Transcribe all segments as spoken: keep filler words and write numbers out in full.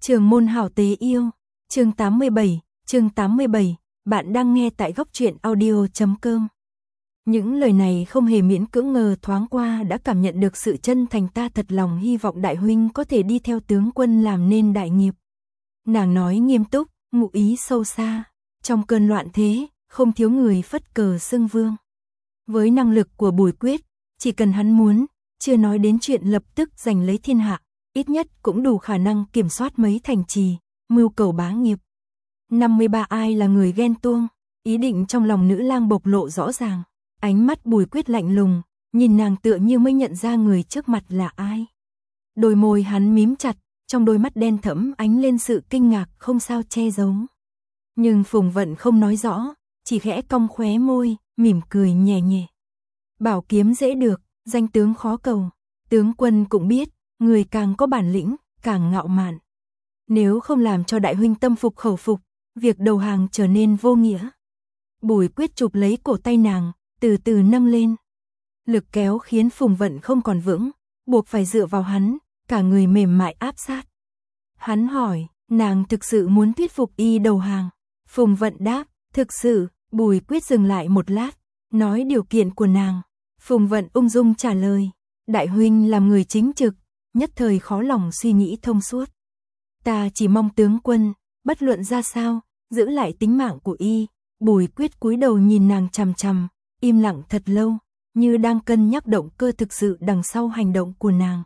Trường môn hảo tế yêu, chương tám mươi bảy, chương tám mươi bảy, bạn đang nghe tại góc truyện audio chấm com. Những lời này không hề miễn cưỡng, ngờ thoáng qua đã cảm nhận được sự chân thành. Ta thật lòng hy vọng đại huynh có thể đi theo tướng quân làm nên đại nghiệp. Nàng nói nghiêm túc, ngụ ý sâu xa. Trong cơn loạn thế, không thiếu người phất cờ xưng vương. Với năng lực của Bùi Quyết, chỉ cần hắn muốn, chưa nói đến chuyện lập tức giành lấy thiên hạ, ít nhất cũng đủ khả năng kiểm soát mấy thành trì, mưu cầu bá nghiệp. năm mươi ba Ai là người ghen tuông, ý định trong lòng nữ lang bộc lộ rõ ràng. Ánh mắt Bùi Quyết lạnh lùng, nhìn nàng tựa như mới nhận ra người trước mặt là ai. Đôi môi hắn mím chặt, trong đôi mắt đen thẫm ánh lên sự kinh ngạc không sao che giấu. Nhưng Phùng Vận không nói rõ, chỉ khẽ cong khóe môi, mỉm cười nhẹ nhẹ. Bảo kiếm dễ được, danh tướng khó cầu. Tướng quân cũng biết, người càng có bản lĩnh, càng ngạo mạn. Nếu không làm cho đại huynh tâm phục khẩu phục, việc đầu hàng trở nên vô nghĩa. Bùi Quyết chụp lấy cổ tay nàng, từ từ nâng lên. Lực kéo khiến Phùng Vận không còn vững, buộc phải dựa vào hắn, cả người mềm mại áp sát. Hắn hỏi, nàng thực sự muốn thuyết phục y đầu hàng? Phùng Vận đáp, thực sự. Bùi Quyết dừng lại một lát, nói điều kiện của nàng. Phùng Vận ung dung trả lời, đại huynh làm người chính trực, nhất thời khó lòng suy nghĩ thông suốt. Ta chỉ mong tướng quân, bất luận ra sao, giữ lại tính mạng của y. Bùi Quyết cúi đầu nhìn nàng chằm chằm, im lặng thật lâu, như đang cân nhắc động cơ thực sự đằng sau hành động của nàng.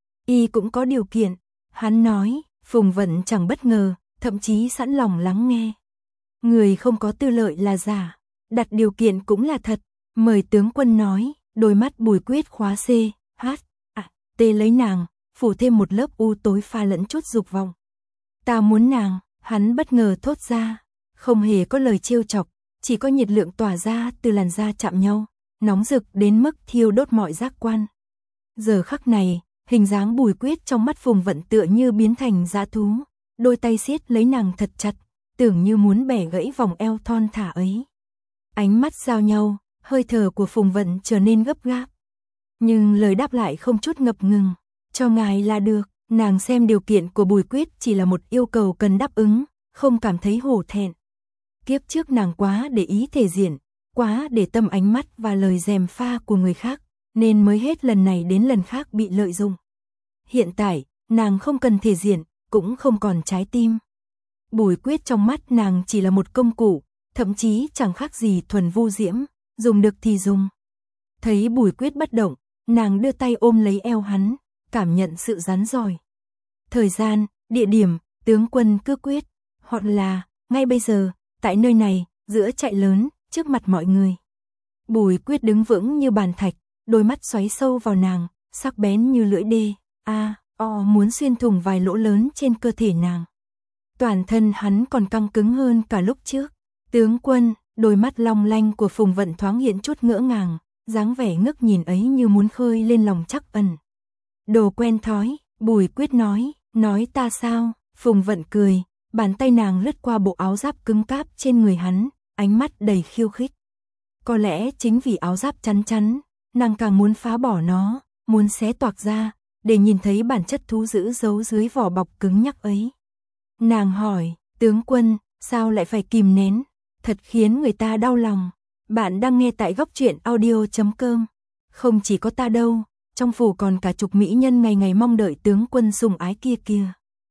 Y cũng có điều kiện, hắn nói. Phùng Vận chẳng bất ngờ, thậm chí sẵn lòng lắng nghe. Người không có tư lợi là giả, đặt điều kiện cũng là thật. Mời tướng quân nói. Đôi mắt Bùi Quyết khóa C, H, à, T lấy nàng, phủ thêm một lớp u tối pha lẫn chút dục vọng. Ta muốn nàng. Hắn bất ngờ thốt ra, không hề có lời trêu chọc, chỉ có nhiệt lượng tỏa ra từ làn da chạm nhau, nóng rực đến mức thiêu đốt mọi giác quan. Giờ khắc này, hình dáng Bùi Quyết trong mắt Phùng Vận tựa như biến thành dã thú, đôi tay siết lấy nàng thật chặt, tưởng như muốn bẻ gãy vòng eo thon thả ấy. Ánh mắt giao nhau, hơi thở của Phùng Vận trở nên gấp gáp. Nhưng lời đáp lại không chút ngập ngừng, cho ngài là được. Nàng xem điều kiện của Bùi Quyết chỉ là một yêu cầu cần đáp ứng, không cảm thấy hổ thẹn. Kiếp trước nàng quá để ý thể diện, quá để tâm ánh mắt và lời gièm pha của người khác, nên mới hết lần này đến lần khác bị lợi dụng. Hiện tại, nàng không cần thể diện, cũng không còn trái tim. Bùi Quyết trong mắt nàng chỉ là một công cụ, thậm chí chẳng khác gì thuần vu diễm, dùng được thì dùng. Thấy Bùi Quyết bất động, nàng đưa tay ôm lấy eo hắn, cảm nhận sự rắn rỏi. Thời gian, địa điểm, tướng quân cứ quyết, hoặc là, ngay bây giờ, tại nơi này, giữa trại lớn, trước mặt mọi người. Bùi Quyết đứng vững như bàn thạch, đôi mắt xoáy sâu vào nàng, sắc bén như lưỡi đê, a, o muốn xuyên thủng vài lỗ lớn trên cơ thể nàng. Toàn thân hắn còn căng cứng hơn cả lúc trước. Tướng quân, đôi mắt long lanh của Phùng Vận thoáng hiện chút ngỡ ngàng, dáng vẻ ngước nhìn ấy như muốn khơi lên lòng trắc ẩn. Đồ quen thói, Bùi Quyết nói, nói ta sao? Phùng Vận cười, bàn tay nàng lướt qua bộ áo giáp cứng cáp trên người hắn, ánh mắt đầy khiêu khích. Có lẽ chính vì áo giáp chắn chắn, nàng càng muốn phá bỏ nó, muốn xé toạc ra, để nhìn thấy bản chất thú dữ giấu dưới vỏ bọc cứng nhắc ấy. Nàng hỏi, tướng quân, sao lại phải kìm nén? Thật khiến người ta đau lòng. Bạn đang nghe tại góc truyện audio chấm com. Không chỉ có ta đâu, trong phủ còn cả chục mỹ nhân ngày ngày mong đợi tướng quân sủng ái kia kia.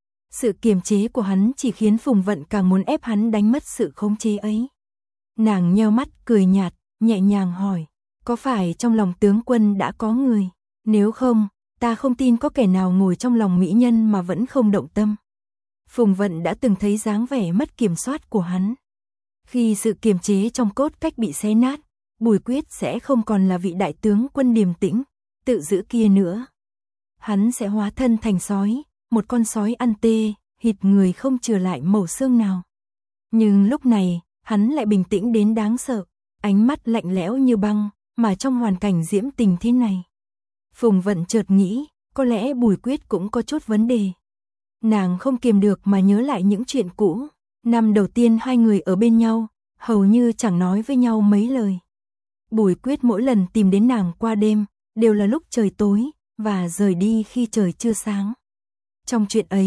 Sự kiềm chế của hắn chỉ khiến Phùng Vận càng muốn ép hắn đánh mất sự khống chế ấy. Nàng nheo mắt cười nhạt, nhẹ nhàng hỏi, có phải trong lòng tướng quân đã có người? Nếu không, ta không tin có kẻ nào ngồi trong lòng mỹ nhân mà vẫn không động tâm. Phùng Vận đã từng thấy dáng vẻ mất kiểm soát của hắn. Khi sự kiềm chế trong cốt cách bị xé nát, Bùi Quyết sẽ không còn là vị đại tướng quân điềm tĩnh, tự giữ kia nữa. Hắn sẽ hóa thân thành sói, một con sói ăn tê, hít người không chừa lại mẩu xương nào. Nhưng lúc này, hắn lại bình tĩnh đến đáng sợ, ánh mắt lạnh lẽo như băng, mà trong hoàn cảnh diễm tình thế này. Phùng Vận chợt nghĩ, có lẽ Bùi Quyết cũng có chút vấn đề. Nàng không kiềm được mà nhớ lại những chuyện cũ. Năm đầu tiên hai người ở bên nhau, hầu như chẳng nói với nhau mấy lời. Bùi Quyết mỗi lần tìm đến nàng qua đêm, đều là lúc trời tối, và rời đi khi trời chưa sáng. Trong chuyện ấy,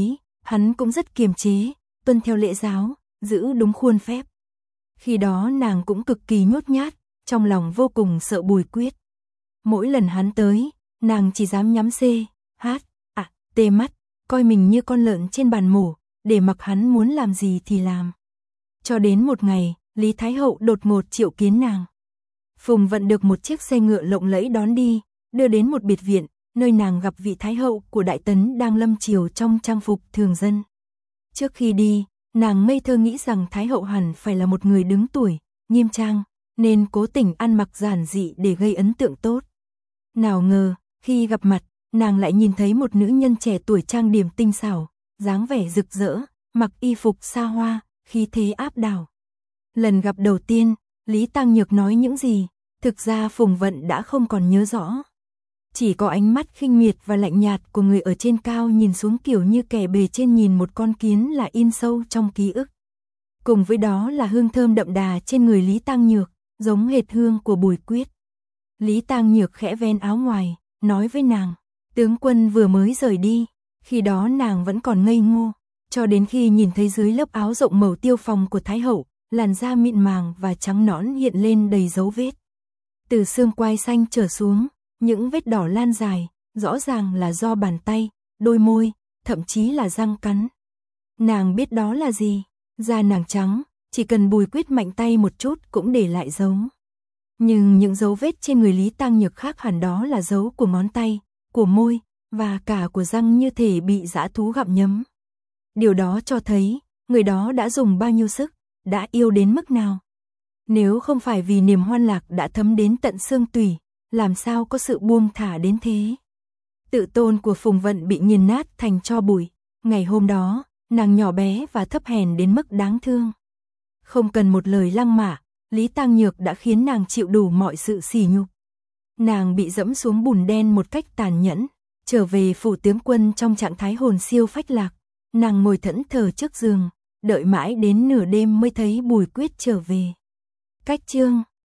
hắn cũng rất kiềm chế, tuân theo lễ giáo, giữ đúng khuôn phép. Khi đó nàng cũng cực kỳ nhút nhát, trong lòng vô cùng sợ Bùi Quyết. Mỗi lần hắn tới, nàng chỉ dám nhắm xê, hát, à, tê mắt, coi mình như con lợn trên bàn mổ, để mặc hắn muốn làm gì thì làm. Cho đến một ngày, Lý Thái Hậu đột ngột triệu kiến nàng. Phùng Vận được một chiếc xe ngựa lộng lẫy đón đi, đưa đến một biệt viện, nơi nàng gặp vị Thái Hậu của Đại Tấn đang lâm triều trong trang phục thường dân. Trước khi đi, nàng ngây thơ nghĩ rằng Thái Hậu hẳn phải là một người đứng tuổi, nghiêm trang, nên cố tình ăn mặc giản dị để gây ấn tượng tốt. Nào ngờ, khi gặp mặt, nàng lại nhìn thấy một nữ nhân trẻ tuổi trang điểm tinh xảo, dáng vẻ rực rỡ, mặc y phục xa hoa, khí thế áp đảo. Lần gặp đầu tiên, Lý Tăng Nhược nói những gì, thực ra Phùng Vận đã không còn nhớ rõ. Chỉ có ánh mắt khinh miệt và lạnh nhạt của người ở trên cao nhìn xuống kiểu như kẻ bề trên nhìn một con kiến là in sâu trong ký ức. Cùng với đó là hương thơm đậm đà trên người Lý Tăng Nhược, giống hệt hương của Bùi Quyết. Lý Tăng Nhược khẽ ven áo ngoài, nói với nàng, tướng quân vừa mới rời đi, khi đó nàng vẫn còn ngây ngô, cho đến khi nhìn thấy dưới lớp áo rộng màu tiêu phòng của Thái Hậu, làn da mịn màng và trắng nõn hiện lên đầy dấu vết. Từ xương quai xanh trở xuống, những vết đỏ lan dài, rõ ràng là do bàn tay, đôi môi, thậm chí là răng cắn. Nàng biết đó là gì, da nàng trắng, chỉ cần Bùi Quyết mạnh tay một chút cũng để lại dấu. Nhưng những dấu vết trên người Lý Tăng Nhược khác hẳn đó là dấu của ngón tay, của môi, và cả của răng như thể bị dã thú gặm nhấm. Điều đó cho thấy, người đó đã dùng bao nhiêu sức, đã yêu đến mức nào. Nếu không phải vì niềm hoan lạc đã thấm đến tận xương tủy, làm sao có sự buông thả đến thế. Tự tôn của Phùng Vận bị nghiền nát thành tro bụi. Ngày hôm đó, nàng nhỏ bé và thấp hèn đến mức đáng thương. Không cần một lời lăng mạ, Lý Tăng Nhược đã khiến nàng chịu đủ mọi sự sỉ nhục. Nàng bị dẫm xuống bùn đen một cách tàn nhẫn, trở về phủ tướng quân trong trạng thái hồn siêu phách lạc. Nàng ngồi thẫn thờ trước giường, đợi mãi đến nửa đêm mới thấy Bùi Quyết trở về. Cách chương